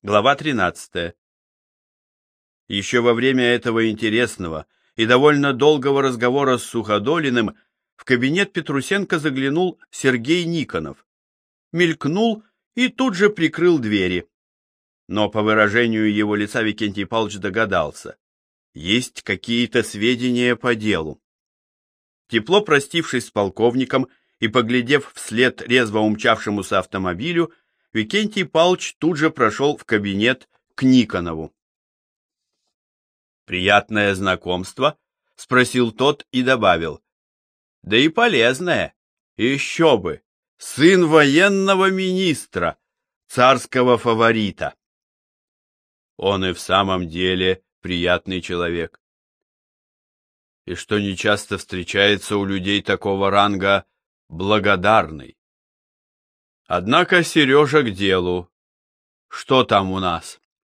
Глава 13. Еще во время этого интересного и довольно долгого разговора с Суходолиным в кабинет Петрусенко заглянул Сергей Никонов, мелькнул и тут же прикрыл двери. Но по выражению его лица Викентий Павлович догадался: есть какие-то сведения по делу. Тепло простившись с полковником и поглядев вслед резво умчавшемуся автомобилю, Викентий Павлович тут же прошел в кабинет к Никонову. «Приятное знакомство?» — спросил тот и добавил. «Да и полезное. Еще бы! Сын военного министра, царского фаворита». Он и в самом деле приятный человек. И что нечасто встречается у людей такого ранга, благодарный. Однако, Сережа, к делу. Что там у нас?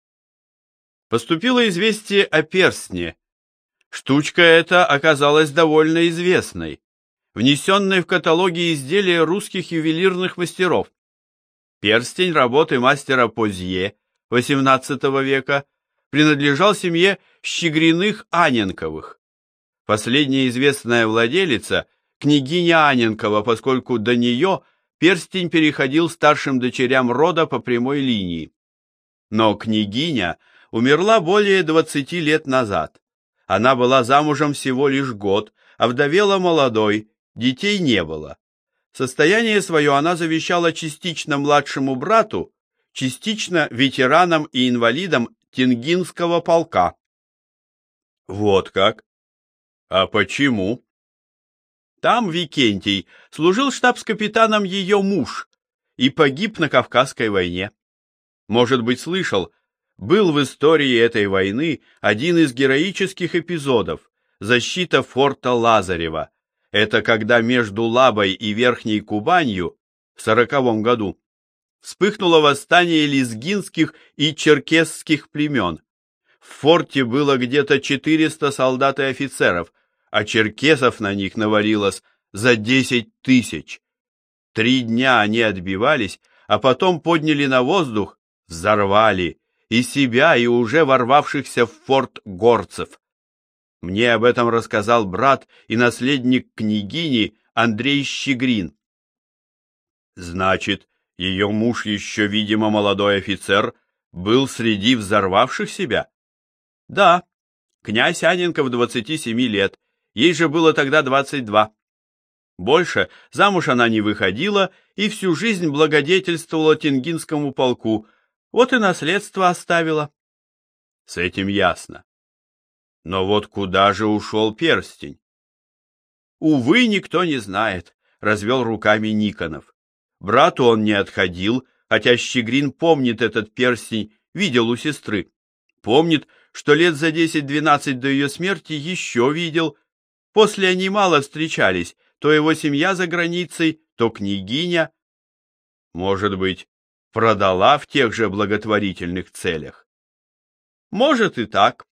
Поступило известие о перстне. Штучка эта оказалась довольно известной, внесенной в каталоги изделия русских ювелирных мастеров. Перстень работы мастера Позье XVIII века принадлежал семье Щегриных-Анненковых. Последняя известная владелица – княгиня Анненкова, поскольку до нее перстень переходил старшим дочерям рода по прямой линии. Но княгиня умерла более 20 лет назад. Она была замужем всего лишь год, овдовела молодой, детей не было. Состояние свое она завещала частично младшему брату, частично ветеранам и инвалидам Тенгинского полка. Вот как? А почему? Там Викентий служил штабс-капитаном ее муж и погиб на Кавказской войне. Может быть, слышал, был в истории этой войны один из героических эпизодов – защита форта Лазарева. Это когда между Лабой и Верхней Кубанью в 40-м году вспыхнуло восстание лезгинских и черкесских племен. В форте было где-то 400 солдат и офицеров, а черкесов на них навалилось за 10 тысяч. 3 дня они отбивались, а потом подняли на воздух, взорвали и себя, и уже ворвавшихся в форт горцев. Мне об этом рассказал брат и наследник княгини Андрей Щегрин. Значит, ее муж, еще, видимо, молодой офицер, был среди взорвавших себя? Да, князь Анненков 27 лет, ей же было тогда 22. Больше замуж она не выходила и всю жизнь благодетельствовала Тенгинскому полку, вот и наследство оставила. С этим ясно. Но вот куда же ушел перстень? Увы, никто не знает, развел руками Никонов. Брату он не отходил, хотя Щегрин помнит этот перстень, видел у сестры. Помнит, что лет за 10-12 до ее смерти еще видел. После они мало встречались, то его семья за границей, то княгиня. Может быть, продала в тех же благотворительных целях? Может и так.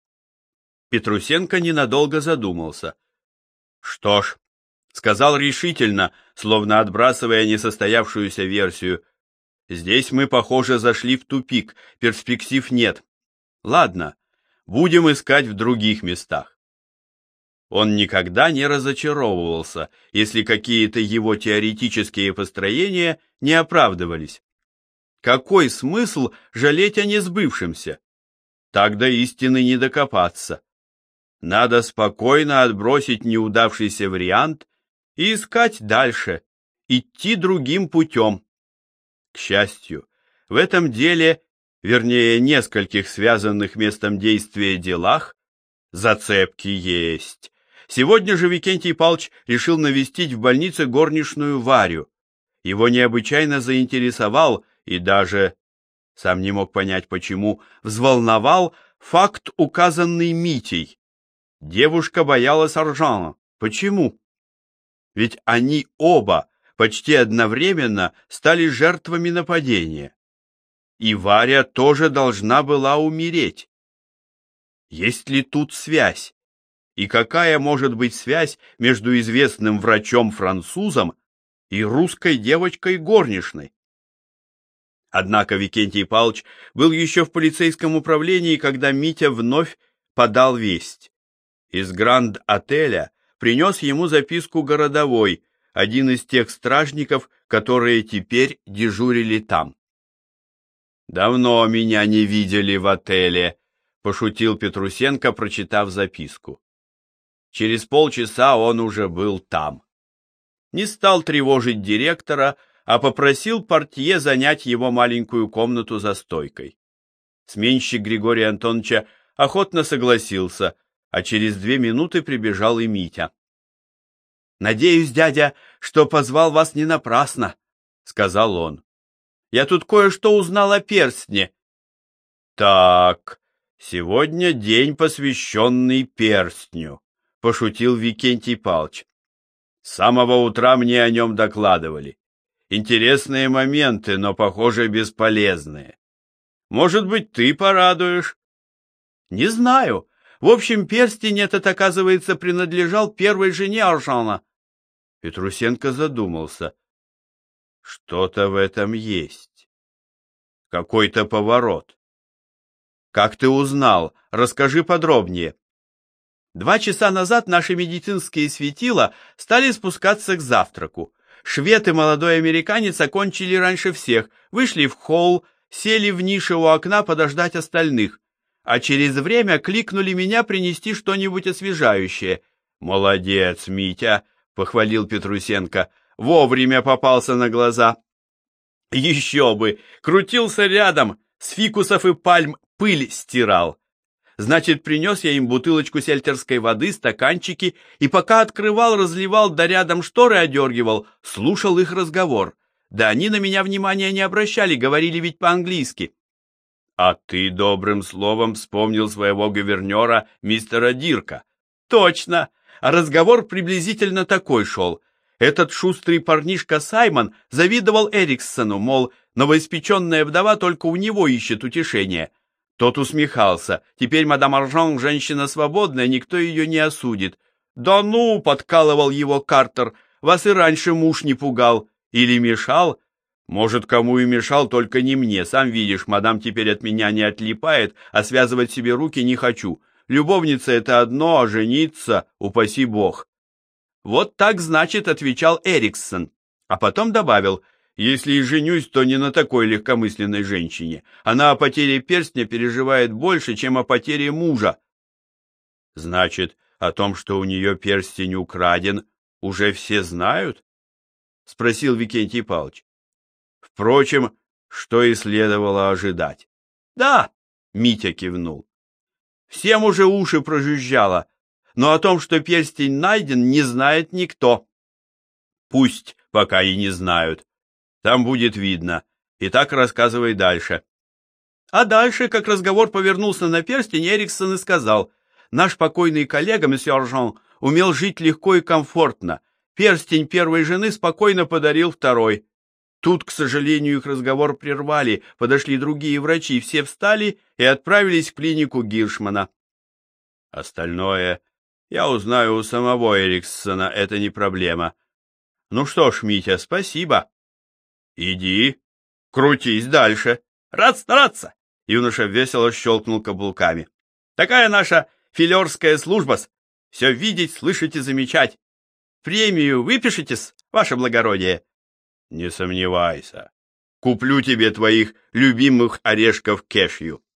Петрусенко ненадолго задумался. Что ж, сказал решительно, словно отбрасывая несостоявшуюся версию, здесь мы, похоже, зашли в тупик, перспектив нет. Ладно, будем искать в других местах. Он никогда не разочаровывался, если какие-то его теоретические построения не оправдывались. Какой смысл жалеть о несбывшемся? Так до истины не докопаться. Надо спокойно отбросить неудавшийся вариант и искать дальше, идти другим путем. К счастью, в этом деле, вернее, нескольких связанных местом действия делах, зацепки есть. Сегодня же Викентий Павлович решил навестить в больнице горничную Варю. Его необычайно заинтересовал и даже, сам не мог понять почему, взволновал факт, указанный Митей. Девушка боялась Аржана. Почему? Ведь они оба почти одновременно стали жертвами нападения. И Варя тоже должна была умереть. Есть ли тут связь? И какая может быть связь между известным врачом-французом и русской девочкой горничной? Однако Викентий Павлович был еще в полицейском управлении, когда Митя вновь подал весть. Из Гранд-отеля принес ему записку городовой, один из тех стражников, которые теперь дежурили там. «Давно меня не видели в отеле», — пошутил Петрусенко, прочитав записку. Через полчаса он уже был там. Не стал тревожить директора, а попросил портье занять его маленькую комнату за стойкой. Сменщик Григория Антоновича охотно согласился, а через 2 минуты прибежал и Митя. «Надеюсь, дядя, что позвал вас не напрасно», — сказал он. «Я тут кое-что узнал о перстне». «Так, сегодня день, посвященный перстню», — пошутил Викентий Павлович. «С самого утра мне о нем докладывали. Интересные моменты, но, похоже, бесполезные. Может быть, ты порадуешь?» «Не знаю. В общем, перстень этот, оказывается, принадлежал первой жене Аржана». Петрусенко задумался. Что-то в этом есть. Какой-то поворот. Как ты узнал? Расскажи подробнее. 2 часа назад наши медицинские светила стали спускаться к завтраку. Швед и молодой американец окончили раньше всех, вышли в холл, сели в нише у окна подождать остальных, а через время кликнули меня принести что-нибудь освежающее. «Молодец, Митя!» — похвалил Петрусенко. «Вовремя попался на глаза». «Еще бы! Крутился рядом, с фикусов и пальм пыль стирал. Значит, принес я им бутылочку сельтерской воды, стаканчики, и пока открывал, разливал, да рядом шторы одергивал, слушал их разговор. Да они на меня внимания не обращали, говорили ведь по-английски». «А ты добрым словом вспомнил своего гувернера, мистера Дирка». «Точно! А разговор приблизительно такой шел. Этот шустрый парнишка Саймон завидовал Эриксону, мол, новоиспеченная вдова только у него ищет утешения. Тот усмехался. Теперь мадам Аржан женщина свободная, никто ее не осудит. «Да ну!» — подкалывал его Картер. «Вас и раньше муж не пугал. Или мешал?» «Может, кому и мешал, только не мне. Сам видишь, мадам теперь от меня не отлипает, а связывать себе руки не хочу. Любовница — это одно, а жениться, упаси бог». «Вот так, значит», — отвечал Эриксон, а потом добавил: «Если и женюсь, то не на такой легкомысленной женщине. Она о потере перстня переживает больше, чем о потере мужа». «Значит, о том, что у нее перстень украден, уже все знают?» — спросил Викентий Павлович. Впрочем, что и следовало ожидать. «Да», — Митя кивнул. «Всем уже уши прожужжало, но о том, что перстень найден, не знает никто». «Пусть пока и не знают. Там будет видно. Итак, рассказывай дальше». А дальше, как разговор повернулся на перстень, Эриксон и сказал: «Наш покойный коллега, месье Аржан, умел жить легко и комфортно. Перстень первой жены спокойно подарил второй». Тут, к сожалению, их разговор прервали, подошли другие врачи, все встали и отправились в клинику Гиршмана. Остальное я узнаю у самого Эриксона, это не проблема. Ну что ж, Митя, спасибо. Иди, крутись дальше. Рад стараться. Юноша весело щелкнул каблуками. Такая наша филерская служба-с. Все видеть, слышать и замечать. Премию выпишитесь, ваше благородие? Не сомневайся. Куплю тебе твоих любимых орешков кешью.